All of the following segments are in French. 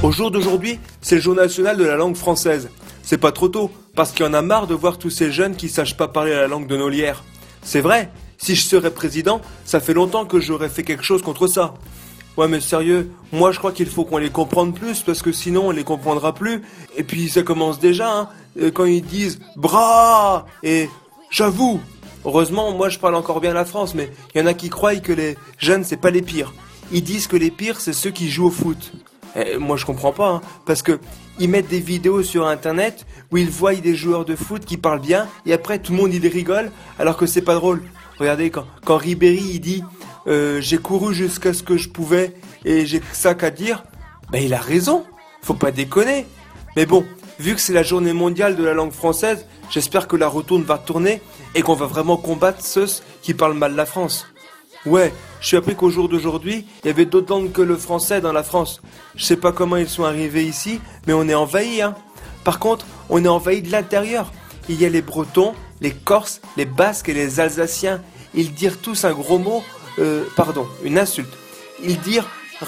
Au jour d'aujourd'hui, c'est le jour national de la langue française. C'est pas trop tôt, parce qu'il y en a marre de voir tous ces jeunes qui sachent pas parler la langue de nos lières. C'est vrai, si je serais président, ça fait longtemps que j'aurais fait quelque chose contre ça. Ouais mais sérieux, moi je crois qu'il faut qu'on les comprenne plus, parce que sinon on les comprendra plus. Et puis ça commence déjà, hein, quand ils disent « bras » et « j'avoue ». Heureusement, moi je parle encore bien la France, mais il y en a qui croient que les jeunes c'est pas les pires. Ils disent que les pires c'est ceux qui jouent au foot. Et moi je comprends pas, hein, parce que ils mettent des vidéos sur internet où ils voient des joueurs de foot qui parlent bien et après tout le monde il rigole alors que c'est pas drôle. Regardez quand Ribéry il dit j'ai couru jusqu'à ce que je pouvais et j'ai ça qu'à dire, ben il a raison, faut pas déconner. Mais bon, vu que c'est la journée mondiale de la langue française, j'espère que la retourne va tourner et qu'on va vraiment combattre ceux qui parlent mal la France. Ouais, je suis appris qu'au jour d'aujourd'hui, il y avait d'autres langues que le français dans la France. Je sais pas comment ils sont arrivés ici, mais on est envahis, hein. Par contre, on est envahis de l'intérieur. Il y a les Bretons, les Corses, les Basques et les Alsaciens. Ils dirent tous un gros mot, une insulte. Ils dirent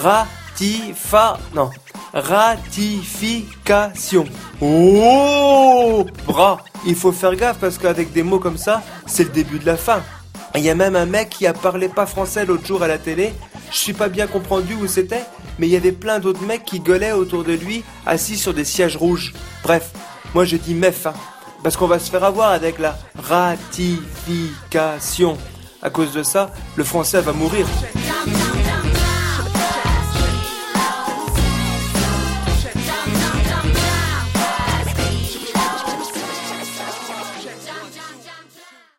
ratification. Oh, bras. Il faut faire gaffe parce qu'avec des mots comme ça, c'est le début de la fin. Il y a même un mec qui a parlé pas français l'autre jour à la télé. Je suis pas bien comprendu où c'était, mais il y avait plein d'autres mecs qui gueulaient autour de lui, assis sur des sièges rouges. Bref, moi je dis mef, hein, parce qu'on va se faire avoir avec la ratification. À cause de ça, le français va mourir.